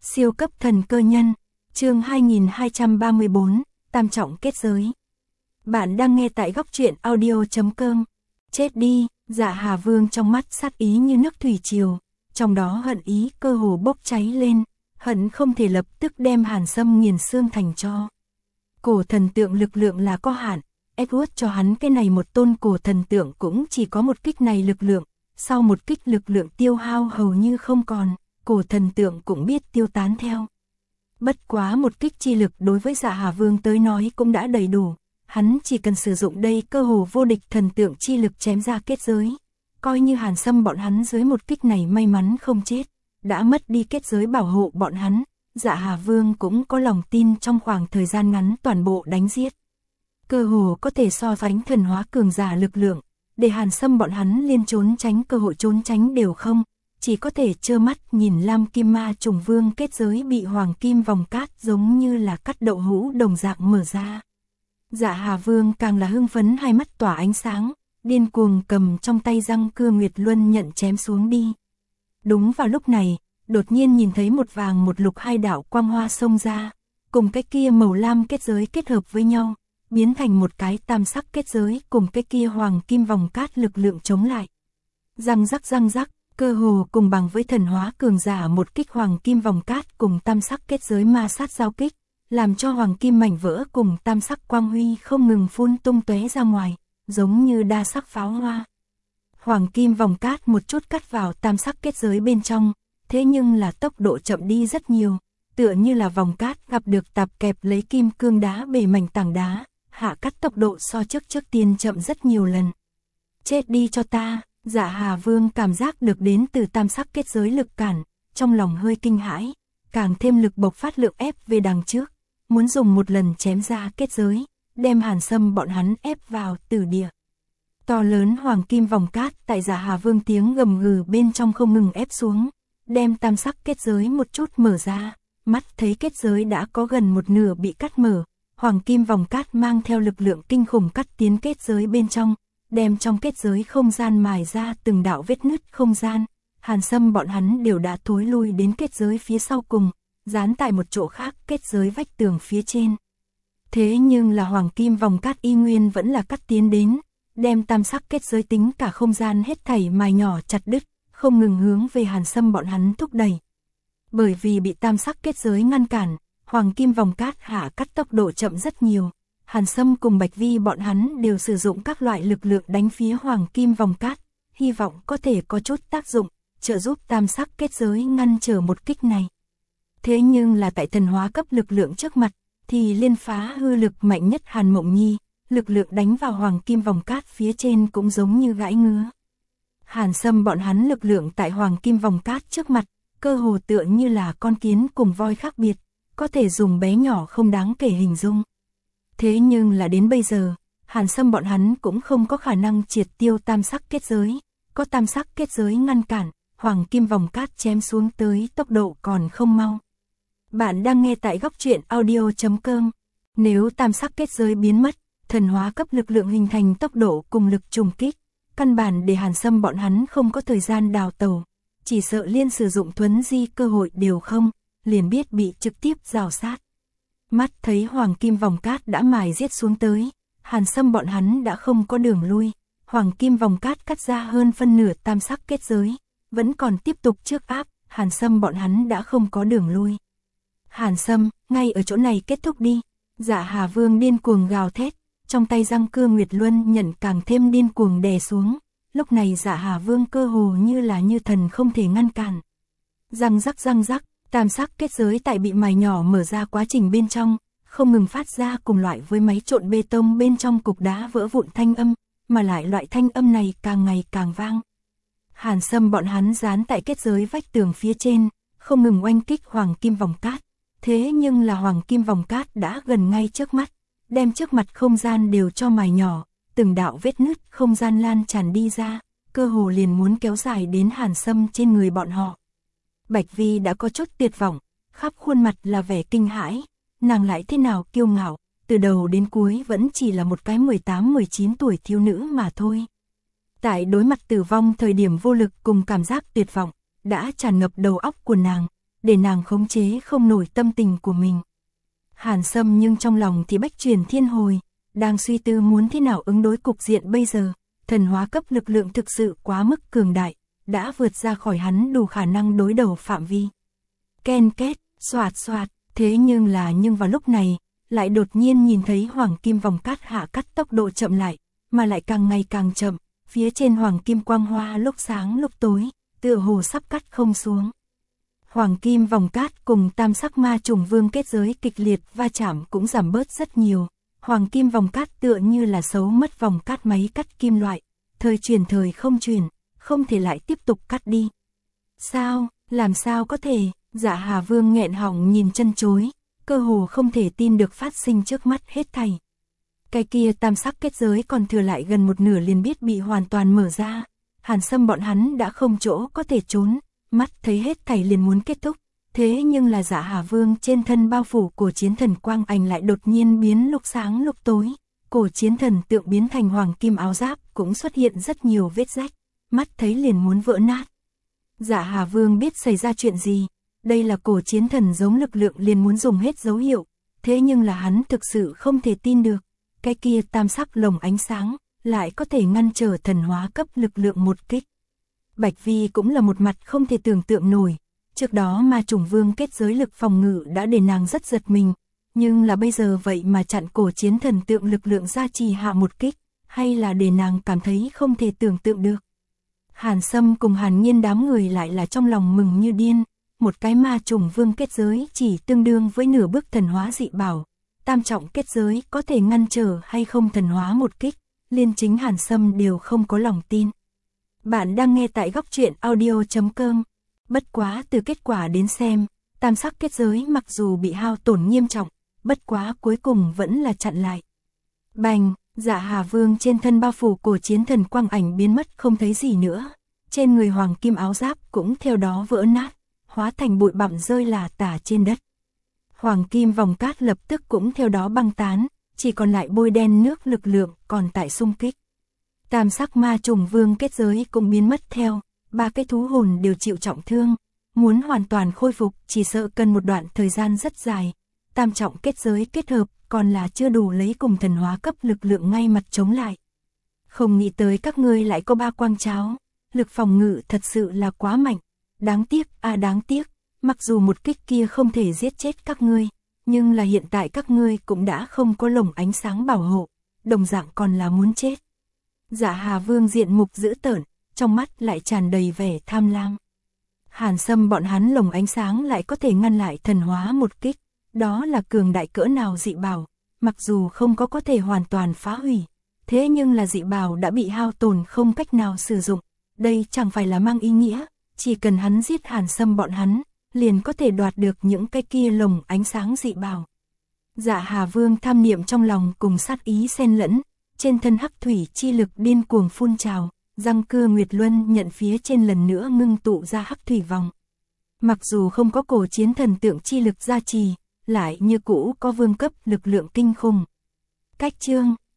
Siêu cấp thần cơ nhân, chương 2234, tam trọng kết giới. Bạn đang nghe tại góc truyện audio.com. Chết đi, Dạ Hà Vương trong mắt sát ý như nước thủy triều, trong đó hận ý cơ hồ bốc cháy lên, hận không thể lập tức đem Hàn Sâm nghiền xương thành tro. Cổ thần tượng lực lượng là có hạn, Edward cho hắn cái này một tôn cổ thần tượng cũng chỉ có một kích này lực lượng, sau một kích lực lượng tiêu hao hầu như không còn, cổ thần tượng cũng biết tiêu tán theo. Bất quá một kích chi lực đối với Dạ Hà Vương tới nói cũng đã đầy đủ, hắn chỉ cần sử dụng đây cơ hồ vô địch thần tượng chi lực chém ra kết giới. Coi như Hàn Sâm bọn hắn dưới một kích này may mắn không chết, đã mất đi kết giới bảo hộ bọn hắn, Dạ Hà Vương cũng có lòng tin trong khoảng thời gian ngắn toàn bộ đánh giết. Cơ hồ có thể so sánh thần hóa cường giả lực lượng, để Hàn Sâm bọn hắn liên trốn tránh cơ hội trốn tránh đều không, chỉ có thể trơ mắt nhìn Lam Kim Ma Trùng Vương kết giới bị Hoàng Kim Vòng Cát giống như là cắt đậu hũ đồng dạng mở ra. Dạ Hà Vương càng là hưng phấn, hai mắt tỏa ánh sáng, điên cuồng cầm trong tay răng cưa Nguyệt Luân nhận chém xuống đi. Đúng vào lúc này, đột nhiên nhìn thấy một vàng một lục hai đạo quang hoa xông ra, cùng cái kia màu lam kết giới kết hợp với nhau, biến thành một cái tam sắc kết giới cùng cái kia Hoàng Kim Vòng Cát lực lượng chống lại. Răng rắc, cơ hồ cùng bằng với thần hóa cường giả một kích Hoàng Kim Vòng Cát cùng tam sắc kết giới ma sát giao kích, làm cho Hoàng Kim mảnh vỡ cùng tam sắc quang huy không ngừng phun tung tóe ra ngoài, giống như đa sắc pháo hoa. Hoàng Kim Vòng Cát một chút cắt vào tam sắc kết giới bên trong, thế nhưng là tốc độ chậm đi rất nhiều, tựa như là vòng cát gặp được tạp kẹp lấy kim cương đá bể mảnh tảng đá, hạ cắt tốc độ so trước tiên chậm rất nhiều lần. Chết đi cho ta! Dạ Hà Vương cảm giác được đến từ tam sắc kết giới lực cản, trong lòng hơi kinh hãi, càng thêm lực bộc phát lượng ép về đằng trước, muốn dùng một lần chém ra kết giới, đem Hàn Sâm bọn hắn ép vào tử địa. To lớn Hoàng Kim Vòng Cát tại Dạ Hà Vương tiếng gầm gừ bên trong không ngừng ép xuống, đem tam sắc kết giới một chút mở ra, mắt thấy kết giới đã có gần một nửa bị cắt mở, Hoàng Kim Vòng Cát mang theo lực lượng kinh khủng cắt tiến kết giới bên trong, đem trong kết giới không gian mài ra từng đạo vết nứt không gian. Hàn Sâm bọn hắn đều đã thối lui đến kết giới phía sau cùng, dán tại một chỗ khác kết giới vách tường phía trên. Thế nhưng là Hoàng Kim Vòng Cát y nguyên vẫn là cắt tiến đến, đem tam sắc kết giới tính cả không gian hết thảy mài nhỏ chặt đứt, không ngừng hướng về Hàn Sâm bọn hắn thúc đẩy. Bởi vì bị tam sắc kết giới ngăn cản, Hoàng Kim Vòng Cát hạ cắt tốc độ chậm rất nhiều. Hàn Sâm cùng Bạch Vi bọn hắn đều sử dụng các loại lực lượng đánh phía Hoàng Kim Vòng Cát, hy vọng có thể có chút tác dụng, trợ giúp tam sắc kết giới ngăn trở một kích này. Thế nhưng là tại thần hóa cấp lực lượng trước mặt, thì liên phá hư lực mạnh nhất Hàn Mộng Nhi, lực lượng đánh vào Hoàng Kim Vòng Cát phía trên cũng giống như gãi ngứa. Hàn Sâm bọn hắn lực lượng tại Hoàng Kim Vòng Cát trước mặt, cơ hồ tựa như là con kiến cùng voi khác biệt, có thể dùng bé nhỏ không đáng kể hình dung. Thế nhưng là đến bây giờ, Hàn Sâm bọn hắn cũng không có khả năng triệt tiêu tam sắc kết giới, có tam sắc kết giới ngăn cản, Hoàng Kim Vòng Cát chém xuống tới tốc độ còn không mau. Bạn đang nghe tại góc truyện audio.com. Nếu tam sắc kết giới biến mất, thần hóa cấp lực lượng hình thành tốc độ cùng lực trùng kích, căn bản để Hàn Sâm bọn hắn không có thời gian đào tẩu, chỉ sợ liên sử dụng thuấn di cơ hội đều không, liền biết bị trực tiếp rào sát. Mắt thấy Hoàng Kim Vòng Cát đã mài giết xuống tới, Hàn Sâm bọn hắn đã không có đường lui, Hoàng Kim Vòng Cát cắt ra hơn phân nửa tam sắc kết giới, vẫn còn tiếp tục trước áp, Hàn Sâm bọn hắn đã không có đường lui. Hàn Sâm, ngay ở chỗ này kết thúc đi. Dạ Hà Vương điên cuồng gào thét, trong tay răng cưa Nguyệt Luân nhận càng thêm điên cuồng đè xuống, lúc này Dạ Hà Vương cơ hồ như là như thần không thể ngăn cản. Răng rắc, tam sắc kết giới tại bị mài nhỏ mở ra quá trình bên trong, không ngừng phát ra cùng loại với máy trộn bê tông bên trong cục đá vỡ vụn thanh âm, mà lại loại thanh âm này càng ngày càng vang. Hàn Sâm bọn hắn dán tại kết giới vách tường phía trên, không ngừng oanh kích Hoàng Kim Vòng Cát, thế nhưng là Hoàng Kim Vòng Cát đã gần ngay trước mắt, đem trước mặt không gian đều cho mài nhỏ, từng đạo vết nứt không gian lan tràn đi ra, cơ hồ liền muốn kéo dài đến Hàn Sâm trên người bọn họ. Bạch Vi đã có chút tuyệt vọng, khắp khuôn mặt là vẻ kinh hãi, nàng lại thế nào kiêu ngạo, từ đầu đến cuối vẫn chỉ là một cái 18-19 tuổi thiếu nữ mà thôi. Tại đối mặt tử vong thời điểm vô lực cùng cảm giác tuyệt vọng, đã tràn ngập đầu óc của nàng, để nàng khống chế không nổi tâm tình của mình. Hàn Sâm nhưng trong lòng thì bách chuyển thiên hồi, đang suy tư muốn thế nào ứng đối cục diện bây giờ, thần hóa cấp lực lượng thực sự quá mức cường đại, đã vượt ra khỏi hắn đủ khả năng đối đầu phạm vi. Ken két, xoạt xoạt, thế nhưng vào lúc này, lại đột nhiên nhìn thấy hoàng kim vòng cát hạ cắt tốc độ chậm lại, mà lại càng ngày càng chậm, phía trên hoàng kim quang hoa lúc sáng lúc tối, tựa hồ sắp cắt không xuống. Hoàng kim vòng cát cùng tam sắc ma trùng vương kết giới kịch liệt va chạm cũng giảm bớt rất nhiều. Hoàng kim vòng cát tựa như là xấu mất vòng cát máy cắt kim loại, thời chuyển thời không chuyển, không thể lại tiếp tục cắt đi. Sao, làm sao có thể, Dạ Hà Vương nghẹn họng nhìn chân chối, cơ hồ không thể tin được phát sinh trước mắt hết thảy. Cái kia tam sắc kết giới còn thừa lại gần một nửa liền biết bị hoàn toàn mở ra, Hàn Sâm bọn hắn đã không chỗ có thể trốn, mắt thấy hết thảy liền muốn kết thúc. Thế nhưng là Dạ Hà Vương trên thân bao phủ cổ chiến thần quang ảnh lại đột nhiên biến lúc sáng lúc tối, cổ chiến thần tượng biến thành hoàng kim áo giáp cũng xuất hiện rất nhiều vết rách, mắt thấy liền muốn vỡ nát. Dạ Hà Vương biết xảy ra chuyện gì, đây là cổ chiến thần giống lực lượng liền muốn dùng hết dấu hiệu, thế nhưng là hắn thực sự không thể tin được, cái kia tam sắc lồng ánh sáng lại có thể ngăn trở thần hóa cấp lực lượng một kích. Bạch Vi cũng là một mặt không thể tưởng tượng nổi. Trước đó ma trùng vương kết giới lực phòng ngự đã để nàng rất giật mình, nhưng là bây giờ vậy mà chặn cổ chiến thần tượng lực lượng gia trì hạ một kích, hay là để nàng cảm thấy không thể tưởng tượng được. Hàn Sâm cùng Hàn Nhiên đám người lại là trong lòng mừng như điên, một cái ma trùng vương kết giới chỉ tương đương với nửa bước thần hóa dị bảo, tam trọng kết giới có thể ngăn trở hay không thần hóa một kích, liên chính Hàn Sâm đều không có lòng tin. Bạn đang nghe tại góc truyện audio.com. Bất quá từ kết quả đến xem, tam sắc kết giới mặc dù bị hao tổn nghiêm trọng, bất quá cuối cùng vẫn là chặn lại. Bành, Dạ Hà Vương trên thân bao phủ cổ chiến thần quang ảnh biến mất không thấy gì nữa, trên người hoàng kim áo giáp cũng theo đó vỡ nát, hóa thành bụi bặm rơi lả tả trên đất. Hoàng kim vòng cát lập tức cũng theo đó băng tán, chỉ còn lại bôi đen nước lực lượng còn tại xung kích. Tam sắc ma trùng vương kết giới cũng biến mất theo. Ba cái thú hồn đều chịu trọng thương, muốn hoàn toàn khôi phục chỉ sợ cần một đoạn thời gian rất dài. Tam trọng kết giới kết hợp còn là chưa đủ lấy cùng thần hóa cấp lực lượng ngay mặt chống lại. Không nghĩ tới các ngươi lại có ba quang cháo, lực phòng ngự thật sự là quá mạnh. Đáng tiếc, đáng tiếc, mặc dù một kích kia không thể giết chết các ngươi, nhưng là hiện tại các ngươi cũng đã không có lồng ánh sáng bảo hộ, đồng dạng còn là muốn chết. Dạ Hà Vương diện mục dữ tợn, trong mắt lại tràn đầy vẻ tham lam. Hàn Sâm bọn hắn lồng ánh sáng lại có thể ngăn lại thần hóa một kích, đó là cường đại cỡ nào dị bảo, mặc dù không có thể hoàn toàn phá hủy, thế nhưng là dị bảo đã bị hao tổn không cách nào sử dụng, đây chẳng phải là mang ý nghĩa, chỉ cần hắn giết Hàn Sâm bọn hắn, liền có thể đoạt được những cái kia lồng ánh sáng dị bảo. Dạ Hà Vương tham niệm trong lòng cùng sát ý xen lẫn, trên thân hắc thủy chi lực điên cuồng phun trào. Răng cưa Nguyệt Luân nhận phía trên lần nữa ngưng tụ ra hắc thủy vòng. Mặc dù không có cổ chiến thần tượng chi lực gia trì, lại như cũ có vương cấp lực lượng kinh khủng. Cách chương